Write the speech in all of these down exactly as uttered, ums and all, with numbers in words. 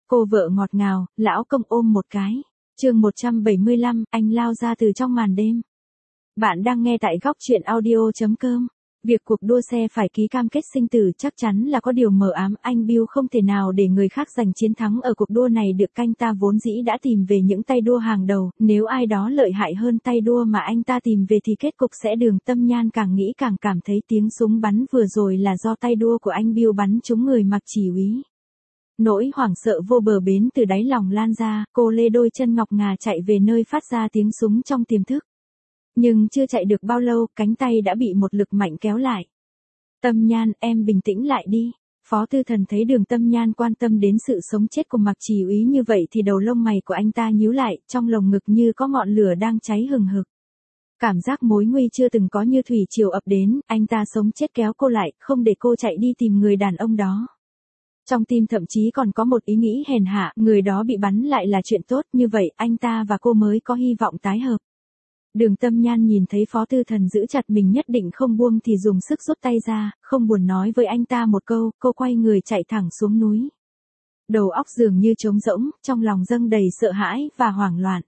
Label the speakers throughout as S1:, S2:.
S1: Cô vợ ngọt ngào, lão công ôm một cái. Chương một trăm bảy mươi lăm, anh lao ra từ trong màn đêm. Bạn đang nghe tại góc truyện audio chấm com. Việc cuộc đua xe phải ký cam kết sinh tử chắc chắn là có điều mờ ám, anh Bill không thể nào để người khác giành chiến thắng ở cuộc đua này được. Anh ta vốn dĩ đã tìm về những tay đua hàng đầu, nếu ai đó lợi hại hơn tay đua mà anh ta tìm về thì kết cục sẽ Đường Tâm Nhan càng nghĩ càng cảm thấy tiếng súng bắn vừa rồi là do tay đua của anh Bill bắn trúng người mặc chỉ úy. Nỗi hoảng sợ vô bờ bến từ đáy lòng lan ra, cô lê đôi chân ngọc ngà chạy về nơi phát ra tiếng súng trong tiềm thức. Nhưng chưa chạy được bao lâu, cánh tay đã bị một lực mạnh kéo lại. Tâm Nhan, em bình tĩnh lại đi. Phó Tư Thần thấy Đường Tâm Nhan quan tâm đến sự sống chết của Mạc Chỉ úy như vậy thì đầu lông mày của anh ta nhíu lại, trong lồng ngực như có ngọn lửa đang cháy hừng hực. Cảm giác mối nguy chưa từng có như thủy triều ập đến, anh ta sống chết kéo cô lại, không để cô chạy đi tìm người đàn ông đó. Trong tim thậm chí còn có một ý nghĩ hèn hạ, người đó bị bắn lại là chuyện tốt, như vậy anh ta và cô mới có hy vọng tái hợp. Đường Tâm Nhan nhìn thấy Phó Tư Thần giữ chặt mình nhất định không buông thì dùng sức rút tay ra, không buồn nói với anh ta một câu, cô quay người chạy thẳng xuống núi. Đầu óc dường như trống rỗng, trong lòng dâng đầy sợ hãi và hoảng loạn.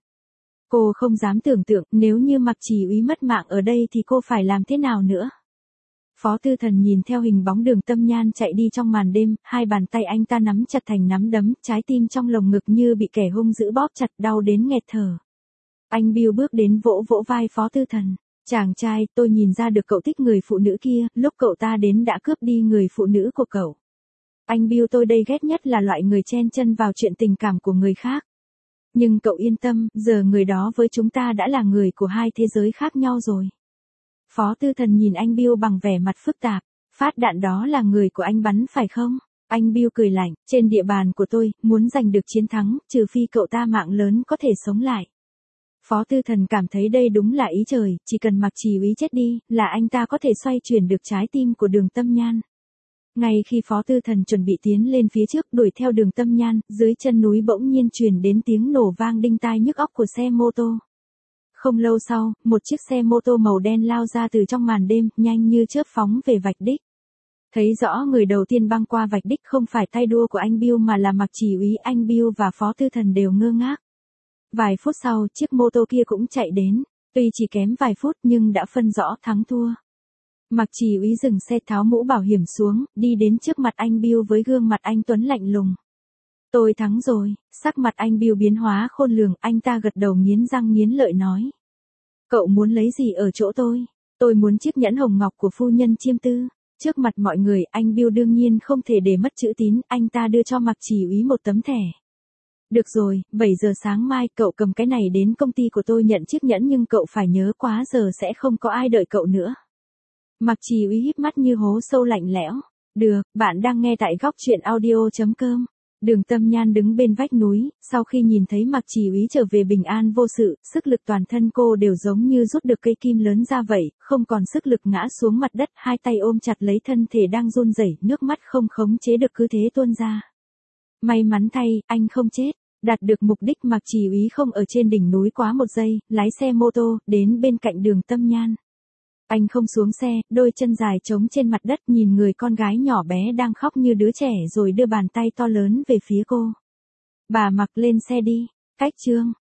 S1: Cô không dám tưởng tượng nếu như Mạc Chỉ úy mất mạng ở đây thì cô phải làm thế nào nữa. Phó Tư Thần nhìn theo hình bóng Đường Tâm Nhan chạy đi trong màn đêm, hai bàn tay anh ta nắm chặt thành nắm đấm, trái tim trong lồng ngực như bị kẻ hung dữ bóp chặt, đau đến nghẹt thở. Anh Bill bước đến vỗ vỗ vai Phó Tư Thần. Chàng trai, tôi nhìn ra được cậu thích người phụ nữ kia, lúc cậu ta đến đã cướp đi người phụ nữ của cậu. Anh Bill, tôi đây ghét nhất là loại người chen chân vào chuyện tình cảm của người khác. Nhưng cậu yên tâm, giờ người đó với chúng ta đã là người của hai thế giới khác nhau rồi. Phó Tư Thần nhìn anh Bill bằng vẻ mặt phức tạp. Phát đạn đó là người của anh bắn phải không? Anh Bill cười lạnh, trên địa bàn của tôi, muốn giành được chiến thắng, trừ phi cậu ta mạng lớn có thể sống lại. Phó Tư Thần cảm thấy đây đúng là ý trời, chỉ cần Mạc Chỉ úy chết đi, là anh ta có thể xoay chuyển được trái tim của Đường Tâm Nhan. Ngay khi Phó Tư Thần chuẩn bị tiến lên phía trước đuổi theo Đường Tâm Nhan, dưới chân núi bỗng nhiên truyền đến tiếng nổ vang đinh tai nhức óc của xe mô tô. Không lâu sau, một chiếc xe mô tô màu đen lao ra từ trong màn đêm, nhanh như chớp phóng về vạch đích. Thấy rõ người đầu tiên băng qua vạch đích không phải tay đua của anh Bill mà là Mạc Chỉ úy, anh Bill và Phó Tư Thần đều ngơ ngác. Vài phút sau, chiếc mô tô kia cũng chạy đến, tuy chỉ kém vài phút nhưng đã phân rõ thắng thua. Mạc Chỉ úy dừng xe, tháo mũ bảo hiểm xuống, đi đến trước mặt anh Bill với gương mặt anh tuấn lạnh lùng. Tôi thắng rồi, sắc mặt anh Bill biến hóa khôn lường, anh ta gật đầu nghiến răng nghiến lợi nói. Cậu muốn lấy gì ở chỗ tôi? Tôi muốn chiếc nhẫn hồng ngọc của phu nhân Chiêm Tư. Trước mặt mọi người, anh Bill đương nhiên không thể để mất chữ tín, anh ta đưa cho Mạc Chỉ úy một tấm thẻ. Được rồi, bảy giờ sáng mai cậu cầm cái này đến công ty của tôi nhận chiếc nhẫn, nhưng cậu phải nhớ quá giờ sẽ không có ai đợi cậu nữa. Mạc Chỉ úy híp mắt như hố sâu lạnh lẽo. Được, bạn đang nghe tại góc truyện audio chấm com. Đường Tâm Nhan đứng bên vách núi, sau khi nhìn thấy Mạc Chỉ úy trở về bình an vô sự, sức lực toàn thân cô đều giống như rút được cây kim lớn ra vậy, không còn sức lực ngã xuống mặt đất, hai tay ôm chặt lấy thân thể đang run rẩy, nước mắt không khống chế được cứ thế tuôn ra. May mắn thay, anh không chết. Đạt được mục đích, Mạc Chỉ úy không ở trên đỉnh núi quá một giây, lái xe mô tô, đến bên cạnh Đường Tâm Nhan. Anh không xuống xe, đôi chân dài trống trên mặt đất nhìn người con gái nhỏ bé đang khóc như đứa trẻ rồi đưa bàn tay to lớn về phía cô. Bà Mặc lên xe đi. Cách chương.